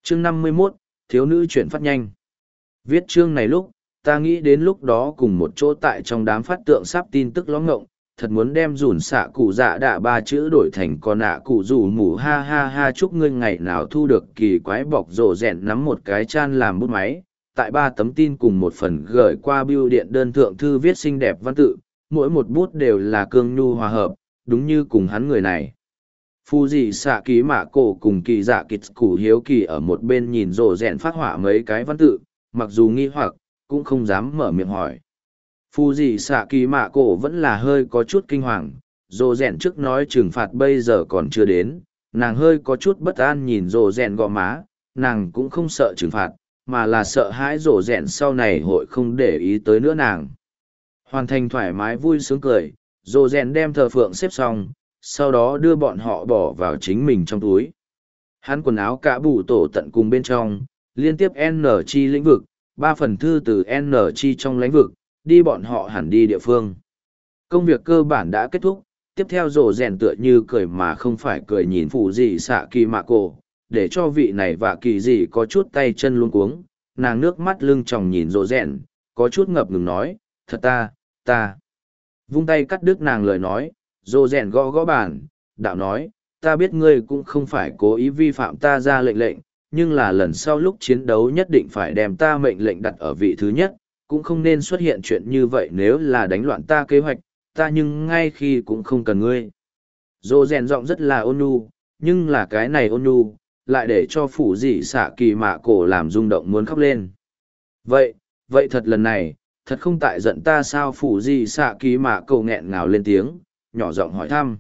Chương 51, thiếu nữ chuyển phát nhanh. Viết chương này lúc, ta nghĩ đến lúc đó cùng một chỗ tại trong đám phát tượng sắp tin tức ló ngộng, thật muốn đem dùn xạ cụ dạ đạ ba chữ đổi thành con nạ cụ rủ mù ha ha ha chúc ngươi ngày nào thu được kỳ quái bọc rổ rẹn nắm một cái chan làm bút máy, tại 3 tấm tin cùng một phần gửi qua bưu điện đơn thượng thư viết xinh đẹp văn tự, mỗi một bút đều là cương nhu hòa hợp, đúng như cùng hắn người này. Phu dị xạ ký mạ cổ cùng kỳ dạ kịch củ hiếu kỳ ở một bên nhìn rổ rẹn phát họa mấy cái văn tự, mặc dù nghi hoặc, cũng không dám mở miệng hỏi. Phu dị xạ kỳ mạ cổ vẫn là hơi có chút kinh hoàng, rổ rẹn trước nói trừng phạt bây giờ còn chưa đến, nàng hơi có chút bất an nhìn rổ rẹn gò má, nàng cũng không sợ trừng phạt, mà là sợ hãi rổ rẹn sau này hội không để ý tới nữa nàng. Hoàn thành thoải mái vui sướng cười, rổ rẹn đem thờ phượng xếp xong, sau đó đưa bọn họ bỏ vào chính mình trong túi. Hắn quần áo cả bù tổ tận cùng bên trong, liên tiếp N chi lĩnh vực, 3 phần thư từ N chi trong lĩnh vực, đi bọn họ hẳn đi địa phương. Công việc cơ bản đã kết thúc, tiếp theo rổ rèn tựa như cười mà không phải cười nhìn phụ gì xạ kỳ mạ cổ, để cho vị này và kỳ gì có chút tay chân luống cuống, nàng nước mắt lưng tròng nhìn rổ rèn, có chút ngập ngừng nói, thật ta. Vung tay cắt đứt nàng lời nói, rổ rèn gõ gõ bàn, đạo nói, ta biết ngươi cũng không phải cố ý vi phạm ta ra lệnh, nhưng là lần sau lúc chiến đấu nhất định phải đem ta mệnh lệnh đặt ở vị thứ nhất, cũng không nên xuất hiện chuyện như vậy nếu là đánh loạn ta kế hoạch, ta nhưng ngay khi cũng không cần ngươi. Rổ rèn giọng rất là ôn nhu, nhưng là cái này ôn nhu, lại để cho phủ dị xạ kỳ mạ cổ làm rung động muốn khóc lên. Vậy thật lần này, thật không tại giận ta sao phủ dị xạ kỳ mạ cổ nghẹn ngào lên tiếng, nhỏ giọng hỏi thăm.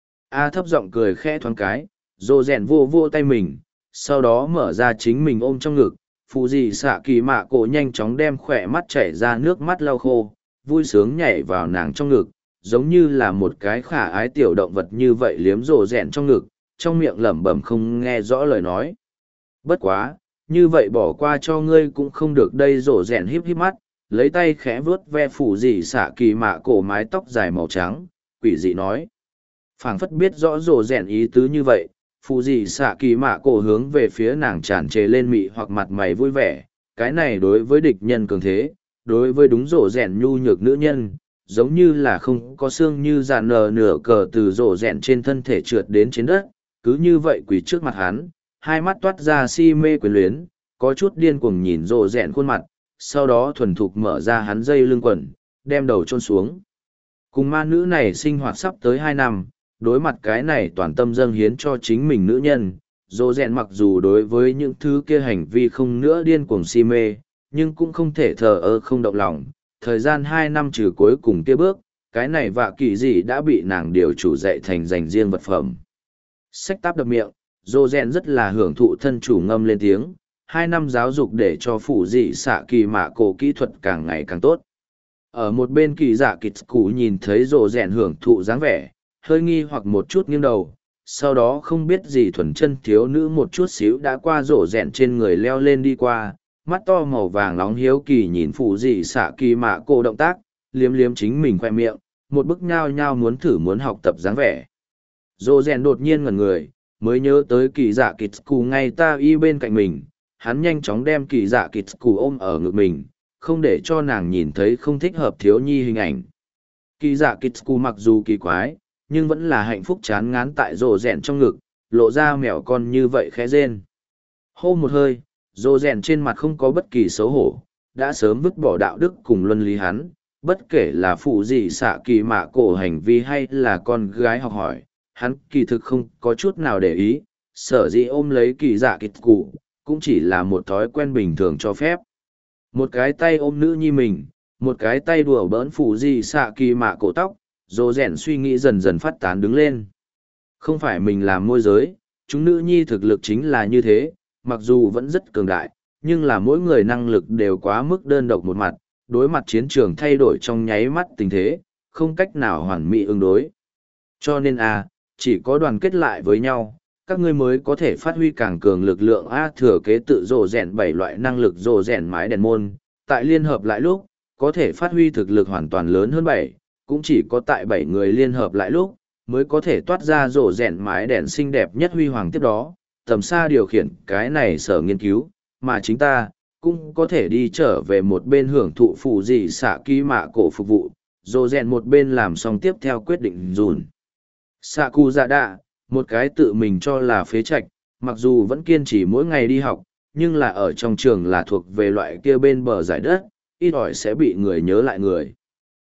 A thấp giọng cười khẽ thoáng cái, rổ rèn vô tay mình, sau đó mở ra chính mình ôm trong ngực, phụ dị xạ kỳ mạ cổ nhanh chóng đem khỏe mắt chảy ra nước mắt lau khô, vui sướng nhảy vào nàng trong ngực, giống như là một cái khả ái tiểu động vật như vậy liếm rổ rèn trong ngực, trong miệng lẩm bẩm không nghe rõ lời nói. Bất quá, như vậy bỏ qua cho ngươi cũng không được đây rổ rèn híp mắt, lấy tay khẽ vuốt ve phủ dị xạ kỳ mạ cổ mái tóc dài màu trắng, quỷ dị nói. Phảng phất biết rõ rổ rèn ý tứ như vậy, phụ dị xạ kỳ mạ cổ hướng về phía nàng tràn trề lên mị hoặc mặt mày vui vẻ, cái này đối với địch nhân cường thế, đối với đúng rổ rèn nhu nhược nữ nhân, giống như là không có xương như dàn nửa cờ từ rổ rèn trên thân thể trượt đến trên đất, cứ như vậy quỳ trước mặt hắn, hai mắt toát ra si mê quyền luyến, có chút điên cuồng nhìn rổ rèn khuôn mặt, sau đó thuần thục mở ra hắn dây lưng quần, đem đầu chôn xuống. Cùng ma nữ này sinh hoạt sắp tới 2 năm, đối mặt cái này toàn tâm dâng hiến cho chính mình nữ nhân, dỗ rèn mặc dù đối với những thứ kia hành vi không nữa điên cuồng si mê, nhưng cũng không thể thờ ơ không động lòng. Thời gian 2 năm trừ cuối cùng kia bước, cái này vạ kỳ gì đã bị nàng điều chủ dạy thành dành riêng vật phẩm. Sách táp đập miệng, dỗ rèn rất là hưởng thụ thân chủ ngâm lên tiếng, 2 năm giáo dục để cho phụ dị xạ kỳ mạ cổ kỹ thuật càng ngày càng tốt. Ở một bên kỳ dạ kịch cụ nhìn thấy dỗ rèn hưởng thụ dáng vẻ, hơi nghi hoặc một chút nghiêng đầu, sau đó không biết gì thuần chân thiếu nữ một chút xíu đã qua rổ rẹn trên người leo lên đi qua, mắt to màu vàng nóng hiếu kỳ nhìn phụ dị xạ kỳ mạ cổ động tác, liếm liếm chính mình khoe miệng, một bức nhao nhao muốn thử muốn học tập dáng vẻ. Rổ rẹn đột nhiên ngẩn người, mới nhớ tới kỳ dạ kịch cù ngay ta y bên cạnh mình, hắn nhanh chóng đem kỳ dạ kịch cù ôm ở ngực mình, không để cho nàng nhìn thấy không thích hợp thiếu nhi hình ảnh. Kỳ dạ kịch cù mặc dù kỳ quái, nhưng vẫn là hạnh phúc chán ngán tại rổ rẹn trong ngực, lộ ra mèo con như vậy khẽ rên. Hô một hơi, rổ rẹn trên mặt không có bất kỳ xấu hổ, đã sớm vứt bỏ đạo đức cùng luân lý hắn, bất kể là phụ gì xạ kỳ mạ cổ hành vi hay là con gái học hỏi, hắn kỳ thực không có chút nào để ý, sở dĩ ôm lấy kỳ dạ kịch cụ, cũng chỉ là một thói quen bình thường cho phép. Một cái tay ôm nữ nhi mình, một cái tay đùa bỡn phụ gì xạ kỳ mạ cổ tóc, dồ rèn suy nghĩ dần dần phát tán đứng lên. Không phải mình làm môi giới, chúng nữ nhi thực lực chính là như thế, mặc dù vẫn rất cường đại, nhưng là mỗi người năng lực đều quá mức đơn độc một mặt, đối mặt chiến trường thay đổi trong nháy mắt tình thế, không cách nào hoàn mỹ ứng đối. Cho nên chỉ có đoàn kết lại với nhau, các ngươi mới có thể phát huy càng cường lực lượng thừa kế tự rồ rèn 7 loại năng lực rồ rèn mái đèn môn, tại liên hợp lại lúc, có thể phát huy thực lực hoàn toàn lớn hơn 7, cũng chỉ có tại 7 người liên hợp lại lúc, mới có thể toát ra rồ rèn mái đèn xinh đẹp nhất huy hoàng tiếp đó, tầm xa điều khiển cái này sở nghiên cứu, mà chính ta, cũng có thể đi trở về một bên hưởng thụ phụ gì xạ ký mạ cổ phục vụ, rồi rèn một bên làm xong tiếp theo quyết định dùn. Xạ cụ dạ đạ, một cái tự mình cho là phế trạch, mặc dù vẫn kiên trì mỗi ngày đi học, nhưng là ở trong trường là thuộc về loại kia bên bờ giải đất, ít ỏi sẽ bị người nhớ lại người.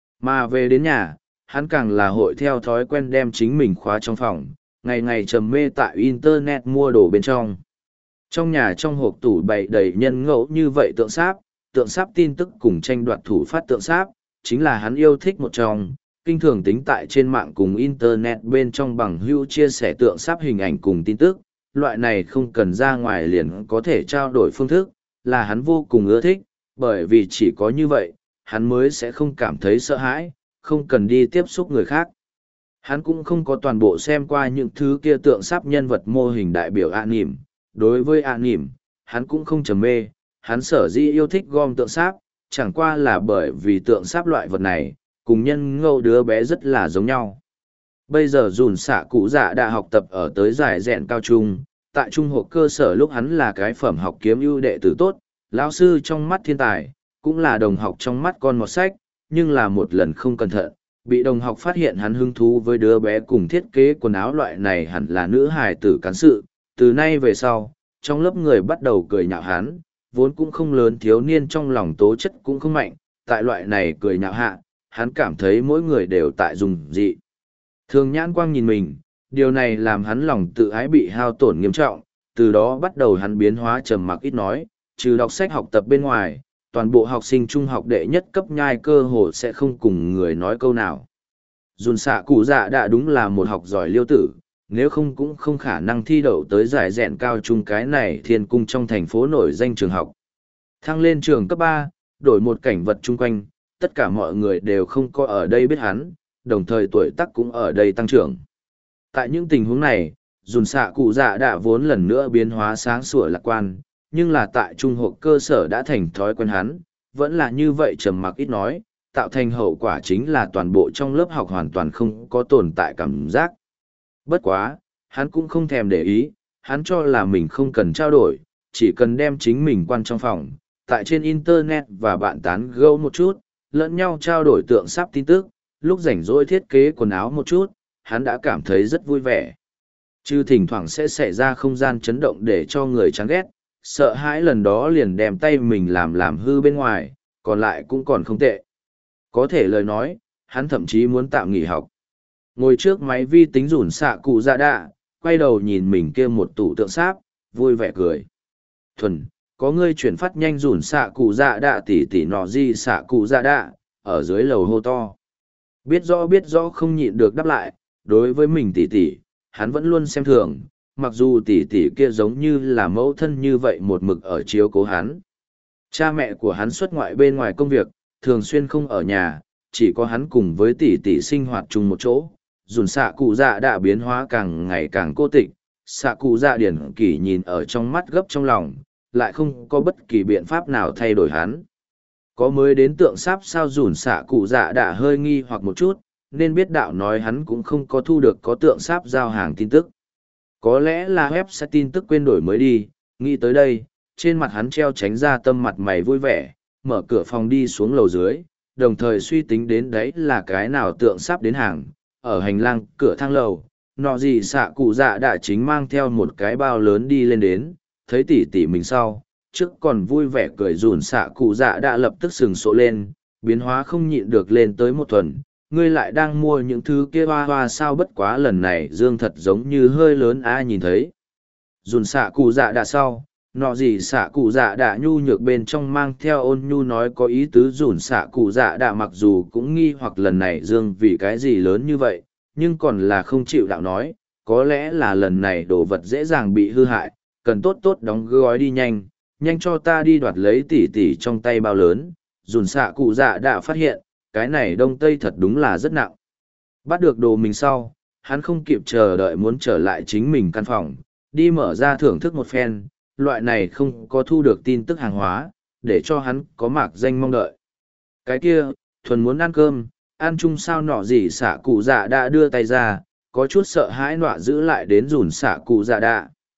Mà về đến nhà, hắn càng là hội theo thói quen đem chính mình khóa trong phòng, ngày ngày trầm mê tại Internet mua đồ bên trong. Trong nhà trong hộp tủ bày đầy nhân ngẫu như vậy tượng sáp tin tức cùng tranh đoạt thủ phát tượng sáp, chính là hắn yêu thích một trong, kinh thường tính tại trên mạng cùng Internet bên trong bằng hữu chia sẻ tượng sáp hình ảnh cùng tin tức, loại này không cần ra ngoài liền có thể trao đổi phương thức, là hắn vô cùng ưa thích, bởi vì chỉ có như vậy, hắn mới sẽ không cảm thấy sợ hãi, không cần đi tiếp xúc người khác. Hắn cũng không có toàn bộ xem qua những thứ kia tượng sáp nhân vật mô hình đại biểu anime. Đối với anime, hắn cũng không trầm mê, hắn sở dĩ yêu thích gom tượng sáp, chẳng qua là bởi vì tượng sáp loại vật này, cùng nhân ngẫu đứa bé rất là giống nhau. Bây giờ dùn xạ cụ dạ đã học tập ở tới giải rèn cao trung, tại trung học cơ sở lúc hắn là cái phẩm học kiếm ưu đệ tử tốt, lão sư trong mắt thiên tài, cũng là đồng học trong mắt con mọt sách, nhưng là một lần không cẩn thận, bị đồng học phát hiện hắn hứng thú với đứa bé cùng thiết kế quần áo loại này hẳn là nữ hài tử cán sự. Từ nay về sau, trong lớp người bắt đầu cười nhạo hắn, vốn cũng không lớn thiếu niên trong lòng tố chất cũng không mạnh, tại loại này cười nhạo hạ, hắn cảm thấy mỗi người đều tại dùng dị. Thường nhãn quang nhìn mình, điều này làm hắn lòng tự ái bị hao tổn nghiêm trọng, từ đó bắt đầu hắn biến hóa trầm mặc ít nói, trừ đọc sách học tập bên ngoài, toàn bộ học sinh trung học đệ nhất cấp nhai cơ hồ sẽ không cùng người nói câu nào. Dùn xạ cụ dạ đã đúng là một học giỏi liêu tử, nếu không cũng không khả năng thi đậu tới giải rèn cao trung cái này thiên cung trong thành phố nổi danh trường học. Thăng lên trường cấp 3, đổi một cảnh vật chung quanh, tất cả mọi người đều không có ở đây biết hắn, đồng thời tuổi tác cũng ở đây tăng trưởng. Tại những tình huống này, dùn xạ cụ dạ đã vốn lần nữa biến hóa sáng sủa lạc quan, nhưng là tại trung học cơ sở đã thành thói quen hắn, vẫn là như vậy trầm mặc ít nói, tạo thành hậu quả chính là toàn bộ trong lớp học hoàn toàn không có tồn tại cảm giác. Bất quá, hắn cũng không thèm để ý, hắn cho là mình không cần trao đổi, chỉ cần đem chính mình quan trong phòng, tại trên Internet và bạn tán gẫu một chút, lẫn nhau trao đổi tượng sáp tin tức, lúc rảnh rỗi thiết kế quần áo một chút, hắn đã cảm thấy rất vui vẻ. Chứ thỉnh thoảng sẽ xảy ra không gian chấn động để cho người chán ghét, sợ hãi lần đó liền đem tay mình làm hư bên ngoài, còn lại cũng còn không tệ. Có thể lời nói, hắn thậm chí muốn tạm nghỉ học. Ngồi trước máy vi tính rủn xạ cụ dạ đạ, quay đầu nhìn mình kia một tủ tượng sáp, vui vẻ cười. Thuần, có ngươi chuyển phát nhanh rủn xạ cụ dạ đạ tỉ nọ gì xạ cụ dạ đạ, ở dưới lầu hô to. Biết rõ không nhịn được đáp lại, đối với mình tỉ, hắn vẫn luôn xem thường, mặc dù tỉ kia giống như là mẫu thân như vậy một mực ở chiếu cố hắn. Cha mẹ của hắn xuất ngoại bên ngoài công việc, thường xuyên không ở nhà, chỉ có hắn cùng với tỉ sinh hoạt chung một chỗ. Dùn xạ cụ dạ đã biến hóa càng ngày càng cô tịch, xạ cụ dạ điển kỷ nhìn ở trong mắt gấp trong lòng, lại không có bất kỳ biện pháp nào thay đổi hắn. Có mới đến tượng sáp sao dùn xạ cụ dạ đã hơi nghi hoặc một chút, nên biết đạo nói hắn cũng không có thu được có tượng sáp giao hàng tin tức. Có lẽ là website tin tức quên đổi mới đi, nghĩ tới đây, trên mặt hắn treo tránh ra tâm mặt mày vui vẻ, mở cửa phòng đi xuống lầu dưới, đồng thời suy tính đến đấy là cái nào tượng sắp đến hàng. Ở hành lang cửa thang lầu, nọ gì xạ cụ dạ đã chính mang theo một cái bao lớn đi lên đến, thấy tỉ mình sau, trước còn vui vẻ cười rủn xạ cụ dạ đã lập tức sừng sộ lên, biến hóa không nhịn được lên tới một tuần. Ngươi lại đang mua những thứ kia hoa hoa sao bất quá lần này dương thật giống như hơi lớn ai nhìn thấy. Dùn xạ cụ dạ đã sau, nọ gì xạ cụ dạ đã nhu nhược bên trong mang theo ôn nhu nói có ý tứ dùn xạ cụ dạ đã mặc dù cũng nghi hoặc lần này dương vì cái gì lớn như vậy, nhưng còn là không chịu đạo nói, có lẽ là lần này đồ vật dễ dàng bị hư hại, cần tốt đóng gói đi nhanh cho ta đi đoạt lấy tỉ trong tay bao lớn. Dùn xạ cụ dạ đã phát hiện, cái này đông tây thật đúng là rất nặng. Bắt được đồ mình sau, hắn không kịp chờ đợi muốn trở lại chính mình căn phòng, đi mở ra thưởng thức một phen, loại này không có thu được tin tức hàng hóa, để cho hắn có mạc danh mong đợi. Cái kia, thuần muốn ăn cơm, ăn chung sao nọ gì xạ cụ dạ đã đưa tay ra, có chút sợ hãi nọa giữ lại đến dùn xạ cụ dạ đạ.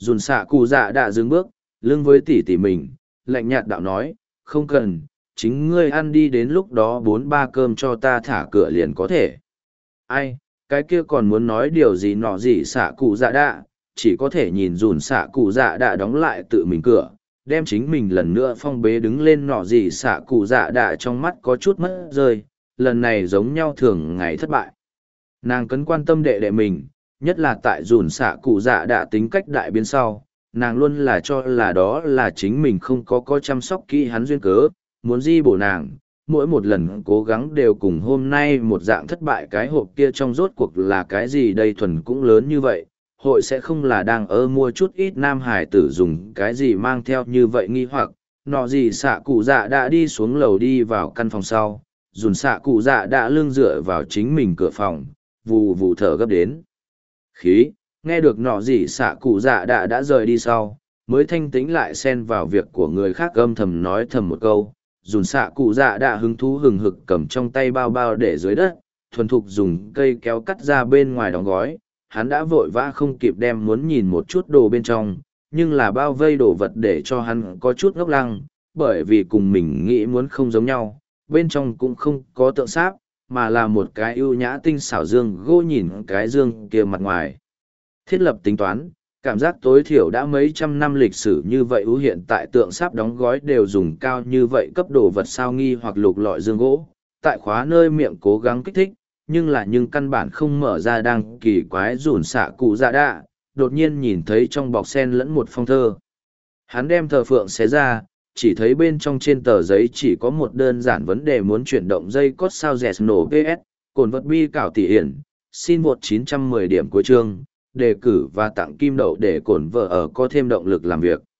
Dùn xạ cụ dạ đã dừng bước, lưng với tỷ tỷ mình, lạnh nhạt đạo nói, không cần, chính ngươi ăn đi, đến lúc đó 4-3 cơm cho ta thả cửa liền có thể. Ai, cái kia còn muốn nói điều gì nọ gì xạ cụ dạ đã, chỉ có thể nhìn dùn xạ cụ dạ đã đóng lại tự mình cửa, đem chính mình lần nữa phong bế đứng lên nọ gì xạ cụ dạ đã trong mắt có chút mất rơi, lần này giống nhau thường ngày thất bại. Nàng cấn quan tâm đệ đệ mình, nhất là tại dùn xạ cụ dạ đã tính cách đại biến sau, nàng luôn là cho là đó là chính mình không có chăm sóc kỹ hắn duyên cớ, muốn di bổ nàng, mỗi một lần cố gắng đều cùng hôm nay một dạng thất bại. Cái hộp kia trong rốt cuộc là cái gì đây, thuần cũng lớn như vậy, hội sẽ không là đang mua chút ít nam hải tử dùng cái gì mang theo như vậy nghi hoặc, nọ gì xạ cụ dạ đã đi xuống lầu đi vào căn phòng sau, dùn xạ cụ dạ đã lưng dựa vào chính mình cửa phòng, vù vù thở gấp đến khí, nghe được nọ gì xạ cụ dạ đã rời đi sau, mới thanh tĩnh lại xen vào việc của người khác, âm thầm nói thầm một câu. Dùn xạ cụ dạ đã hứng thú hừng hực cầm trong tay bao bao để dưới đất, thuần thục dùng cây kéo cắt ra bên ngoài đóng gói. Hắn đã vội vã không kịp đem muốn nhìn một chút đồ bên trong, nhưng là bao vây đồ vật để cho hắn có chút ngốc lăng, bởi vì cùng mình nghĩ muốn không giống nhau, bên trong cũng không có tượng sáp, mà là một cái ưu nhã tinh xảo dương gỗ, nhìn cái dương kia mặt ngoài. Thiết lập tính toán, cảm giác tối thiểu đã mấy trăm năm lịch sử như vậy, hiện tại tượng sáp đóng gói đều dùng cao như vậy cấp đồ vật sao nghi hoặc lục lọi dương gỗ, tại khóa nơi miệng cố gắng kích thích, nhưng căn bản không mở ra. Đang kỳ quái dùn xạ cụ dạ đạ, đột nhiên nhìn thấy trong bọc sen lẫn một phong thơ. Hắn đem tờ phượng xé ra, chỉ thấy bên trong trên tờ giấy chỉ có một đơn giản vấn đề muốn chuyển động dây cót sao dẹt nổ PS, cồn vật bi cảo tỷ hiển, xin vượt 910 điểm cuối chương, đề cử và tặng kim đậu để cổn vợ ở có thêm động lực làm việc.